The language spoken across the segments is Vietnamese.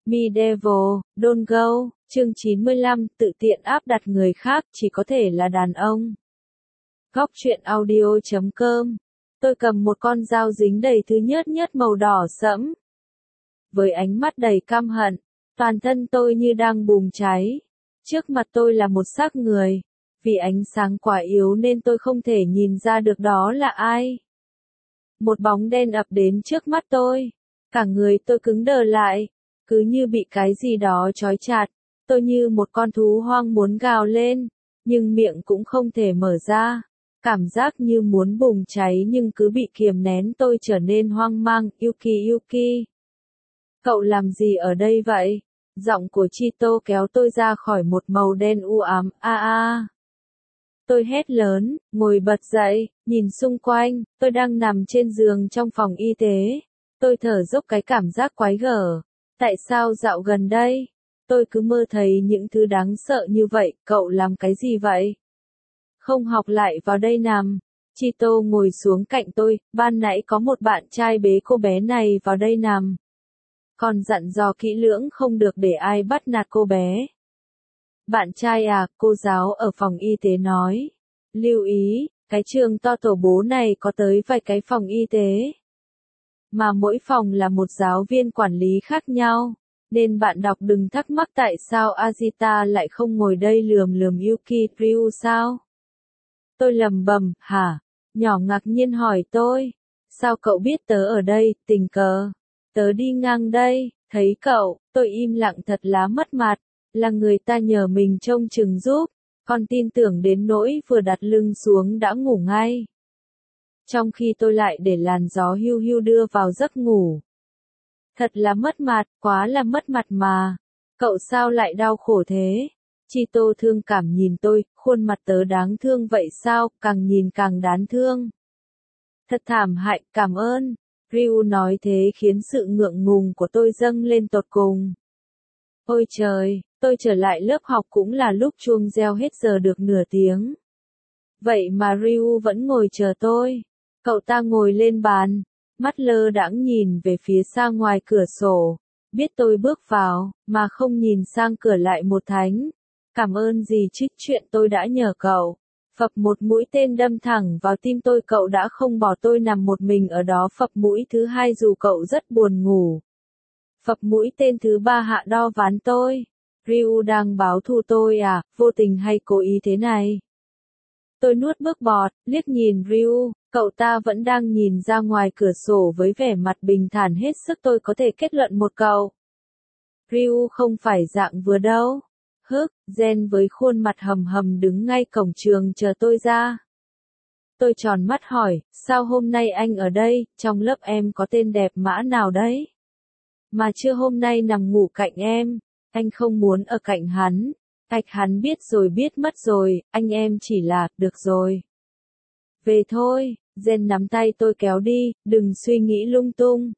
Medieval, Don't Go, chương 95, tự tiện áp đặt người khác chỉ có thể là đàn ông. Góc truyện audio.com. Tôi cầm một con dao dính đầy thứ nhớt nhớt màu đỏ sẫm. Với ánh mắt đầy căm hận, toàn thân tôi như đang bùng cháy. Trước mặt tôi là một xác người. Vì ánh sáng quá yếu nên tôi không thể nhìn ra được đó là ai. Một bóng đen ập đến trước mắt tôi. Cả người tôi cứng đờ lại. Cứ như bị cái gì đó trói chặt. Tôi như một con thú hoang muốn gào lên. Nhưng miệng cũng không thể mở ra. Cảm giác như muốn bùng cháy nhưng cứ bị kiềm nén. Tôi trở nên hoang mang. Yuki. Cậu làm gì ở đây vậy? Giọng của Chito kéo tôi ra khỏi một màu đen u ám. Tôi hét lớn, ngồi bật dậy, nhìn xung quanh. Tôi đang nằm trên giường trong phòng y tế. Tôi thở dốc cái cảm giác quái gở. Tại sao dạo gần đây, tôi cứ mơ thấy những thứ đáng sợ như vậy? Cậu làm cái gì vậy? Không học lại vào đây nằm. Chito ngồi xuống cạnh tôi. Ban nãy có một bạn trai bế cô bé này vào đây nằm. Còn dặn dò kỹ lưỡng không được để ai bắt nạt cô bé. Bạn trai à, cô giáo ở phòng y tế nói. Lưu ý, cái trường to tổ bố này có tới vài cái phòng y tế. Mà mỗi phòng là một giáo viên quản lý khác nhau. Nên bạn đọc đừng thắc mắc tại sao Azita lại không ngồi đây lườm Yuki Ryu sao? Tôi lầm bầm, hả? Nhỏ ngạc nhiên hỏi tôi. Sao cậu biết tớ ở đây, tình cờ? Tớ đi ngang đây, thấy cậu, tôi im lặng thật là mất mặt. Là người ta nhờ mình trông chừng giúp. Con tin tưởng đến nỗi vừa đặt lưng xuống đã ngủ ngay. Trong khi tôi lại để làn gió hiu hiu đưa vào giấc ngủ. Thật là mất mặt, quá là mất mặt mà. Cậu sao lại đau khổ thế? Chito thương cảm nhìn tôi, khuôn mặt tớ đáng thương vậy sao, càng nhìn càng đáng thương. Thật thảm hại, cảm ơn. Ryu nói thế khiến sự ngượng ngùng của tôi dâng lên tột cùng. Ôi trời, tôi trở lại lớp học cũng là lúc chuông reo hết giờ được nửa tiếng. Vậy mà Ryu vẫn ngồi chờ tôi. Cậu ta ngồi lên bàn, mắt lơ đãng nhìn về phía xa ngoài cửa sổ. Biết tôi bước vào, mà không nhìn sang cửa lại một thánh. Cảm ơn gì chứ, chuyện tôi đã nhờ cậu. Phập một mũi tên đâm thẳng vào tim tôi, cậu đã không bỏ tôi nằm một mình ở đó. Phập mũi thứ hai dù cậu rất buồn ngủ. Phập mũi tên thứ ba hạ đo ván tôi. Ryu đang báo thù tôi à, vô tình hay cố ý thế này? Tôi nuốt nước bọt, liếc nhìn Ryu, cậu ta vẫn đang nhìn ra ngoài cửa sổ với vẻ mặt bình thản hết sức. Tôi có thể kết luận một câu. Ryu không phải dạng vừa đâu. Jen với khuôn mặt hầm hầm đứng ngay cổng trường chờ tôi ra. Tôi tròn mắt hỏi, sao hôm nay anh ở đây, trong lớp em có tên đẹp mã nào đấy? Mà chưa hôm nay nằm ngủ cạnh em, anh không muốn ở cạnh hắn. Hắn biết rồi biết mất rồi, anh em chỉ là, được rồi. Về thôi, Jen nắm tay tôi kéo đi, đừng suy nghĩ lung tung.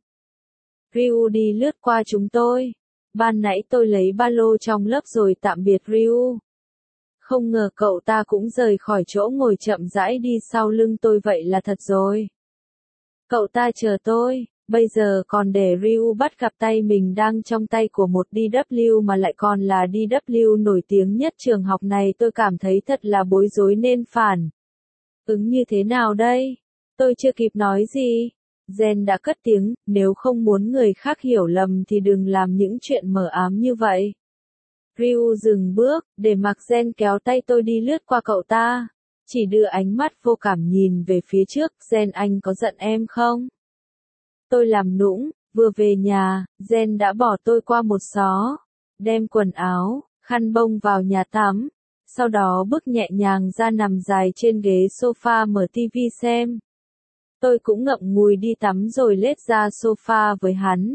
Ryu đi lướt qua chúng tôi. Ban nãy tôi lấy ba lô trong lớp rồi tạm biệt Ryu. Không ngờ cậu ta cũng rời khỏi chỗ ngồi chậm rãi đi sau lưng tôi, vậy là thật rồi. Cậu ta chờ tôi, bây giờ còn để Ryu bắt gặp tay mình đang trong tay của một DW mà lại còn là DW nổi tiếng nhất trường học này. Tôi cảm thấy thật là bối rối nên phản ứng như thế nào đây? Tôi chưa kịp nói gì. Jen đã cất tiếng, nếu không muốn người khác hiểu lầm thì đừng làm những chuyện mờ ám như vậy. Ryu dừng bước, để mặc Jen kéo tay tôi đi lướt qua cậu ta. Chỉ đưa ánh mắt vô cảm nhìn về phía trước. Jen, anh có giận em không? Tôi làm nũng, vừa về nhà, Jen đã bỏ tôi qua một xó. Đem quần áo, khăn bông vào nhà tắm. Sau đó bước nhẹ nhàng ra nằm dài trên ghế sofa mở tivi xem. Tôi cũng ngậm ngùi đi tắm rồi lết ra sofa với hắn.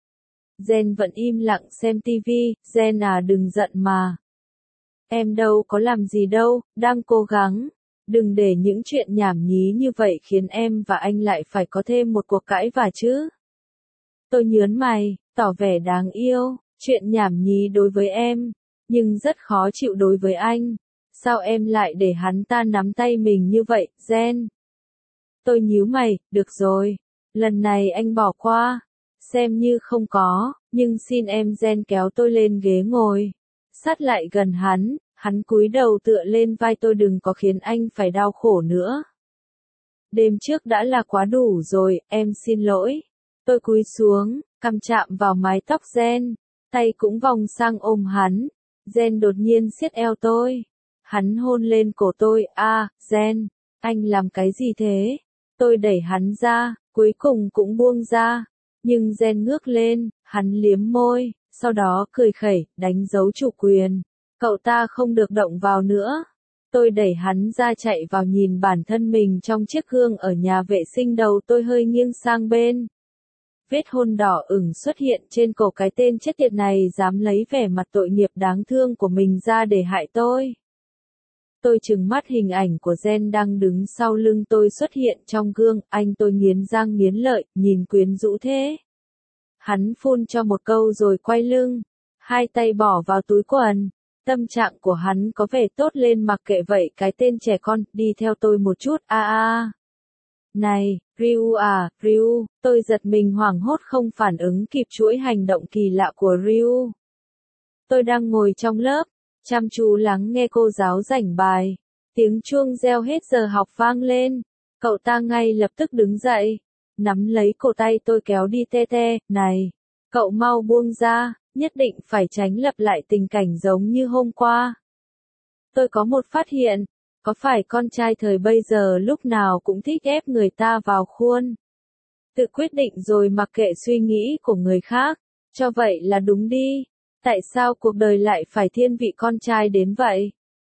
Jen vẫn im lặng xem tivi. Jen à, đừng giận mà. Em đâu có làm gì đâu, đang cố gắng. Đừng để những chuyện nhảm nhí như vậy khiến em và anh lại phải có thêm một cuộc cãi vã chứ. Tôi nhớn mày, tỏ vẻ đáng yêu. Chuyện nhảm nhí đối với em, nhưng rất khó chịu đối với anh. Sao em lại để hắn ta nắm tay mình như vậy, Jen? Tôi nhíu mày, được rồi. Lần này anh bỏ qua. Xem như không có, Nhưng xin em. Jen kéo tôi lên ghế ngồi. Sát lại gần hắn, hắn cúi đầu tựa lên vai tôi. Đừng có khiến anh phải đau khổ nữa. Đêm trước đã là quá đủ rồi, em xin lỗi. Tôi cúi xuống, cằm chạm vào mái tóc Jen, tay cũng vòng sang ôm hắn. Jen đột nhiên siết eo tôi. Hắn hôn lên cổ tôi. Jen, anh làm cái gì thế? Tôi đẩy hắn ra, cuối cùng cũng buông ra. Nhưng Jen ngước lên, hắn liếm môi, sau đó cười khẩy, đánh dấu chủ quyền. Cậu ta không được động vào nữa. Tôi đẩy hắn ra chạy vào nhìn bản thân mình trong chiếc gương ở nhà vệ sinh. Đầu tôi hơi nghiêng sang bên. Vết hôn đỏ ửng xuất hiện trên cổ. Cái tên chết tiệt này dám lấy vẻ mặt tội nghiệp đáng thương của mình ra để hại tôi. Tôi trừng mắt hình ảnh của Jen đang đứng sau lưng tôi xuất hiện trong gương. Anh. Tôi nghiến răng nghiến lợi, nhìn quyến rũ thế. Hắn phun cho một câu rồi quay lưng. Hai tay bỏ vào túi quần. Tâm trạng của hắn có vẻ tốt lên. Mặc kệ vậy, cái tên trẻ con, đi theo tôi một chút. Này, Ryu à, Ryu. Tôi giật mình hoảng hốt không phản ứng kịp chuỗi hành động kỳ lạ của Ryu. Tôi đang ngồi trong lớp, chăm chú lắng nghe cô giáo giảng bài. Tiếng chuông reo hết giờ học vang lên. Cậu ta ngay lập tức đứng dậy, nắm lấy cổ tay tôi kéo đi. Này, cậu mau buông ra, nhất định phải tránh lặp lại tình cảnh giống như hôm qua. Tôi có một phát hiện, có phải con trai thời bây giờ lúc nào cũng thích ép người ta vào khuôn? Tự quyết định rồi mặc kệ suy nghĩ của người khác, cho vậy là đúng đi. Tại sao cuộc đời lại phải thiên vị con trai đến vậy?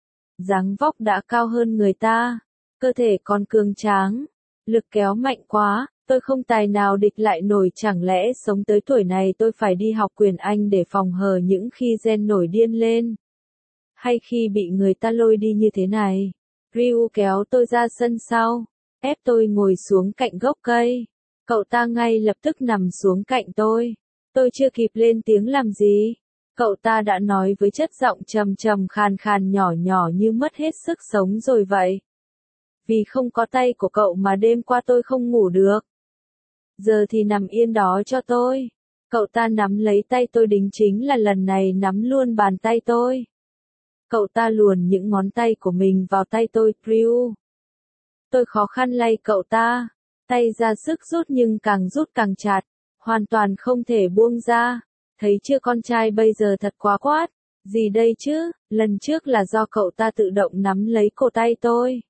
Dáng vóc đã cao hơn người ta, cơ thể còn cường tráng, lực kéo mạnh quá, tôi không tài nào địch lại nổi. Chẳng lẽ sống tới tuổi này tôi phải đi học quyền Anh để phòng hờ những khi Jen nổi điên lên? Hay khi bị người ta lôi đi như thế này? Ryu kéo tôi ra sân sau, ép tôi ngồi xuống cạnh gốc cây. Cậu ta ngay lập tức nằm xuống cạnh tôi. Tôi chưa kịp lên tiếng làm gì, cậu ta đã nói với chất giọng trầm trầm khàn khàn nhỏ nhỏ như mất hết sức sống rồi vậy. Vì không có tay của cậu mà đêm qua tôi không ngủ được. Giờ thì nằm yên đó cho tôi. Cậu ta nắm lấy tay tôi, đính chính là lần này nắm luôn bàn tay tôi. Cậu ta luồn những ngón tay của mình vào tay tôi. Ryu. Tôi khó khăn lay cậu ta. Tay ra sức rút nhưng càng rút càng chặt. Hoàn toàn không thể buông ra. Thấy chưa, con trai bây giờ thật quá quát. Gì đây chứ, lần trước là do cậu ta tự động nắm lấy cổ tay tôi.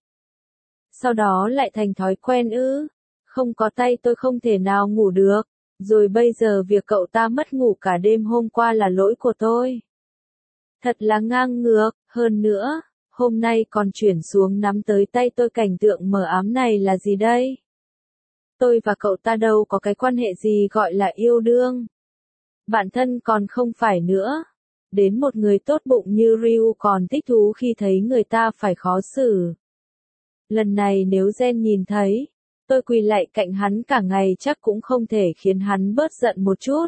Sau đó lại thành thói quen ư. Không có tay tôi không thể nào ngủ được. Rồi bây giờ việc cậu ta mất ngủ cả đêm hôm qua là lỗi của tôi. Thật là ngang ngược. Hơn nữa, hôm nay còn chuyển xuống nắm tới tay tôi. Cảnh tượng mờ ám này là gì đây? Tôi và cậu ta đâu có cái quan hệ gì gọi là yêu đương. Bạn thân còn không phải nữa. Đến một người tốt bụng như Ryu còn thích thú khi thấy người ta phải khó xử. Lần này nếu Jen nhìn thấy, tôi quỳ lạy cạnh hắn cả ngày chắc cũng không thể khiến hắn bớt giận một chút.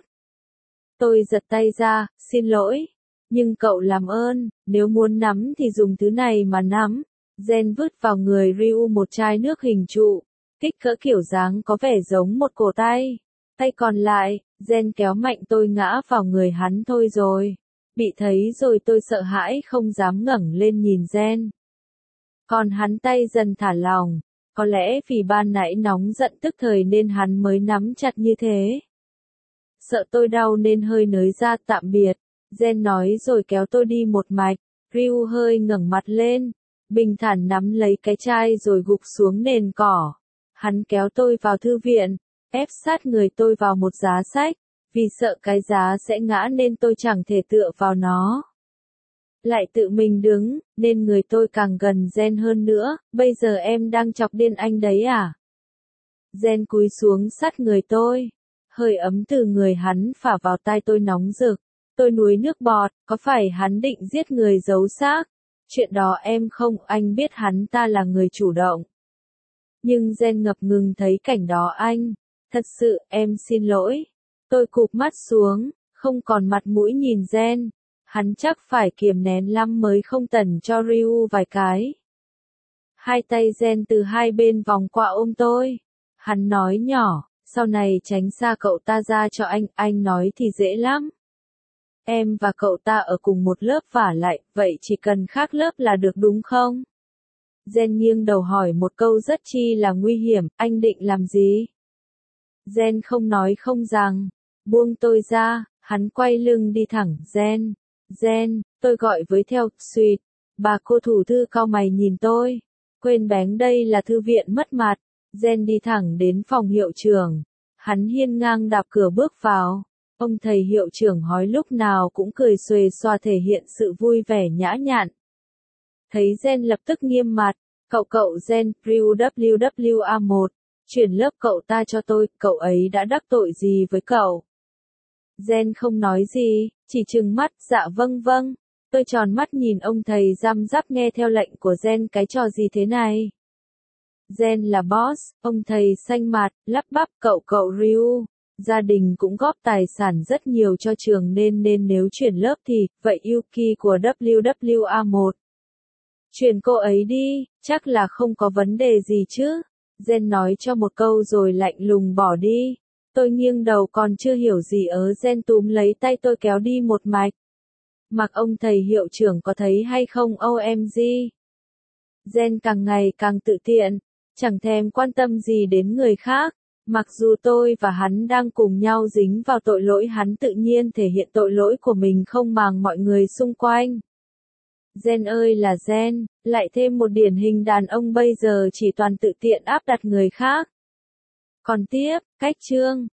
Tôi giật tay ra, xin lỗi. Nhưng cậu làm ơn, nếu muốn nắm thì dùng thứ này mà nắm. Jen vứt vào người Ryu một chai nước hình trụ, kích cỡ kiểu dáng có vẻ giống một cổ tay. Tay còn lại, Jen kéo mạnh tôi ngã vào người hắn. Thôi rồi. Bị thấy rồi tôi sợ hãi không dám ngẩng lên nhìn Jen. Còn hắn tay dần thả lỏng. Có lẽ vì ban nãy nóng giận tức thời nên hắn mới nắm chặt như thế. Sợ tôi đau nên hơi nới ra. Tạm biệt, Jen nói rồi kéo tôi đi một mạch. Ryu hơi ngẩng mặt lên, bình thản nắm lấy cái chai rồi gục xuống nền cỏ. Hắn kéo tôi vào thư viện, ép sát người tôi vào một giá sách. Vì sợ cái giá sẽ ngã nên tôi chẳng thể tựa vào nó. Lại tự mình đứng, nên người tôi càng gần Jen hơn nữa. Bây giờ em đang chọc điên anh đấy à? Jen cúi xuống sát người tôi. Hơi ấm từ người hắn phả vào tai tôi nóng rực. Tôi nuốt nước bọt. Có phải hắn định giết người giấu xác? Chuyện đó em không. Anh biết hắn ta là người chủ động. Nhưng Jen ngập ngừng thấy cảnh đó. Anh. Thật sự, em xin lỗi. Tôi cụp mắt xuống, không còn mặt mũi nhìn Jen. Hắn chắc phải kiềm nén lắm mới không tẩn cho Ryu vài cái. Hai tay Jen từ hai bên vòng qua ôm tôi. Hắn nói nhỏ, sau này tránh xa cậu ta ra cho anh nói thì dễ lắm. Em và cậu ta ở cùng một lớp vả lại, vậy chỉ cần khác lớp là được đúng không? Jen nghiêng đầu hỏi một câu rất chi là nguy hiểm, anh định làm gì? Jen không nói không rằng, buông tôi ra, hắn quay lưng đi thẳng, Jen, tôi gọi với theo, suýt, bà cô thủ thư cau mày nhìn tôi, quên bén đây là thư viện mất mặt, Jen đi thẳng đến phòng hiệu trưởng, hắn hiên ngang đạp cửa bước vào, ông thầy hiệu trưởng hói lúc nào cũng cười xuề xoa thể hiện sự vui vẻ nhã nhặn. Thấy Jen lập tức nghiêm mặt, cậu Jen, WWA1, chuyển lớp cậu ta cho tôi, cậu ấy đã đắc tội gì với cậu? Jen không nói gì, chỉ trừng mắt, dạ vâng, tôi tròn mắt nhìn ông thầy răm rắp nghe theo lệnh của Jen cái trò gì thế này? Jen là boss, ông thầy xanh mặt, lắp bắp, cậu Ryu, gia đình cũng góp tài sản rất nhiều cho trường nên nếu chuyển lớp thì, vậy Yuki của WWA1. Chuyển cô ấy đi, chắc là không có vấn đề gì chứ. Jen nói cho một câu rồi lạnh lùng bỏ đi. Tôi nghiêng đầu còn chưa hiểu gì Jen túm lấy tay tôi kéo đi một mạch. Mặc ông thầy hiệu trưởng có thấy hay không OMG. Jen càng ngày càng tự tiện, chẳng thèm quan tâm gì đến người khác. Mặc dù tôi và hắn đang cùng nhau dính vào tội lỗi, hắn tự nhiên thể hiện tội lỗi của mình không màng mọi người xung quanh. Jen ơi là Jen, lại thêm một điển hình đàn ông bây giờ chỉ toàn tự tiện áp đặt người khác. Còn tiếp, cách chương.